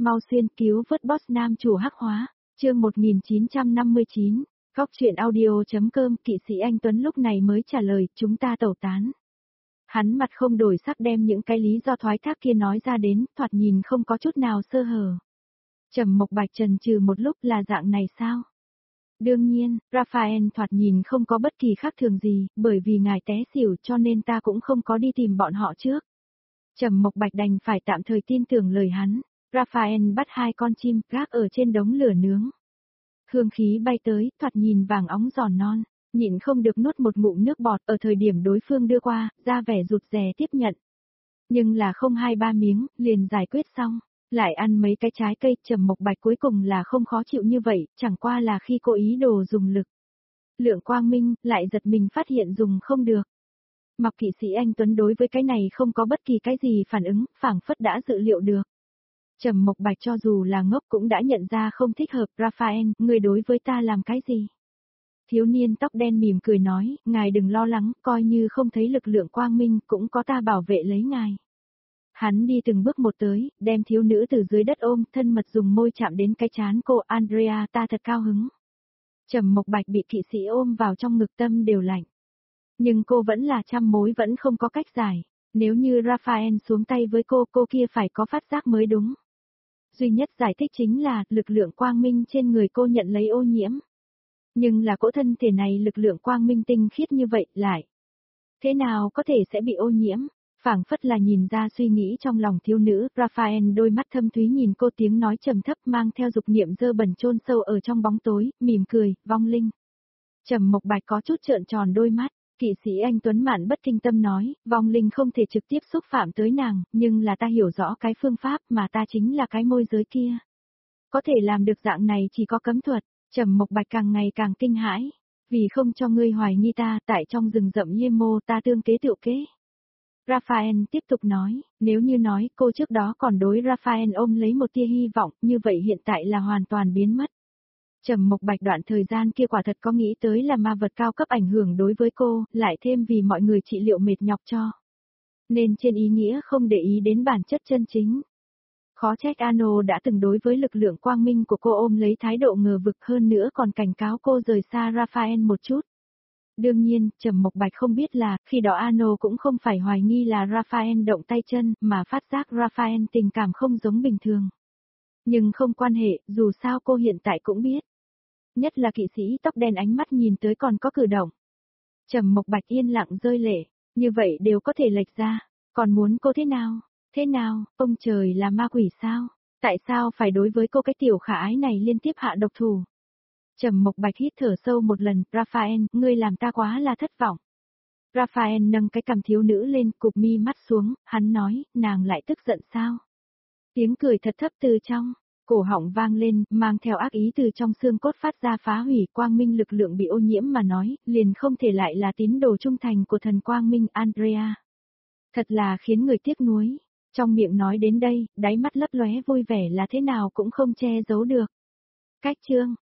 Mau xuyên cứu vớt boss nam chủ hắc hóa, chương 1959, góc truyện audio.com. Kỵ sĩ anh Tuấn lúc này mới trả lời, chúng ta tẩu tán. Hắn mặt không đổi sắc đem những cái lý do thoái thác kia nói ra đến, thoạt nhìn không có chút nào sơ hở. Trầm Mộc Bạch trần trừ một lúc, là dạng này sao? Đương nhiên, Raphael thoạt nhìn không có bất kỳ khác thường gì, bởi vì ngài té xỉu cho nên ta cũng không có đi tìm bọn họ trước. Trầm Mộc Bạch đành phải tạm thời tin tưởng lời hắn. Raphael bắt 2 con chim gác ở trên đống lửa nướng. Hương khí bay tới, thoạt nhìn vàng óng giòn non, nhịn không được nuốt một ngụm nước bọt ở thời điểm đối phương đưa qua, ra vẻ rụt rè tiếp nhận. Nhưng là không 2-3 miếng, liền giải quyết xong, lại ăn mấy cái trái cây. Trầm Mộc Bạch cuối cùng là không khó chịu như vậy, chẳng qua là khi cô ý đồ dùng lực. Lượng quang minh, lại giật mình phát hiện dùng không được. Mặc kỵ sĩ anh Tuấn đối với cái này không có bất kỳ cái gì phản ứng, phảng phất đã dự liệu được. Trầm Mộc Bạch cho dù là ngốc cũng đã nhận ra không thích hợp. Raphael, người đối với ta làm cái gì? Thiếu niên tóc đen mỉm cười nói, ngài đừng lo lắng, coi như không thấy lực lượng quang minh, cũng có ta bảo vệ lấy ngài. Hắn đi từng bước một tới, đem thiếu nữ từ dưới đất ôm, thân mật dùng môi chạm đến cái trán cô. Andrea, ta thật cao hứng. Trầm Mộc Bạch bị kỵ sĩ ôm vào trong ngực, tâm đều lạnh. Nhưng cô vẫn là trăm mối vẫn không có cách giải. Nếu như Raphael xuống tay với cô kia phải có phát giác mới đúng. Duy nhất giải thích chính là, lực lượng quang minh trên người cô nhận lấy ô nhiễm. Nhưng là cỗ thân thể này lực lượng quang minh tinh khiết như vậy, lại thế nào có thể sẽ bị ô nhiễm? Phảng phất là nhìn ra suy nghĩ trong lòng thiếu nữ. Raphael đôi mắt thâm thúy nhìn cô, tiếng nói trầm thấp mang theo dục niệm dơ bẩn chôn sâu ở trong bóng tối, mỉm cười, vong linh. Trầm Mộc Bạch có chút trợn tròn đôi mắt. Kỵ sĩ anh Tuấn mạn bất kinh tâm nói, vong linh không thể trực tiếp xúc phạm tới nàng, nhưng là ta hiểu rõ cái phương pháp mà ta chính là cái môi giới kia. Có thể làm được dạng này chỉ có cấm thuật. Trầm Mộc Bạch càng ngày càng kinh hãi. Vì không cho ngươi hoài nghi ta, tại trong rừng rậm Yemo ta tương kế tựu kế. Raphael tiếp tục nói, nếu như nói cô trước đó còn đối Raphael ôm lấy một tia hy vọng, như vậy hiện tại là hoàn toàn biến mất. Trầm Mộc Bạch đoạn thời gian kia quả thật có nghĩ tới là ma vật cao cấp ảnh hưởng đối với cô, lại thêm vì mọi người trị liệu mệt nhọc cho. Nên trên ý nghĩa không để ý đến bản chất chân chính. Khó trách Ano đã từng đối với lực lượng quang minh của cô ôm lấy thái độ ngờ vực, hơn nữa còn cảnh cáo cô rời xa Raphael một chút. Đương nhiên, Trầm Mộc Bạch không biết là, khi đó Ano cũng không phải hoài nghi là Raphael động tay chân, mà phát giác Raphael tình cảm không giống bình thường. Nhưng không quan hệ, dù sao cô hiện tại cũng biết. Nhất là kỵ sĩ tóc đen ánh mắt nhìn tới còn có cử động. Trầm Mộc Bạch yên lặng rơi lệ, như vậy đều có thể lệch ra, còn muốn cô thế nào? Thế nào, ông trời là ma quỷ sao? Tại sao phải đối với cô cái tiểu khả ái này liên tiếp hạ độc thủ? Trầm Mộc Bạch hít thở sâu một lần, Raphael, ngươi làm ta quá là thất vọng. Raphael nâng cái cằm thiếu nữ lên, cụp mi mắt xuống, hắn nói, nàng lại tức giận sao? Tiếng cười thật thấp từ trong cổ họng vang lên, mang theo ác ý từ trong xương cốt phát ra, phá hủy quang minh lực lượng bị ô nhiễm mà nói, liền không thể lại là tín đồ trung thành của thần quang minh. Andrea. Thật là khiến người tiếc nuối. Trong miệng nói đến đây, đáy mắt lấp lóe vui vẻ là thế nào cũng không che giấu được. Cách chương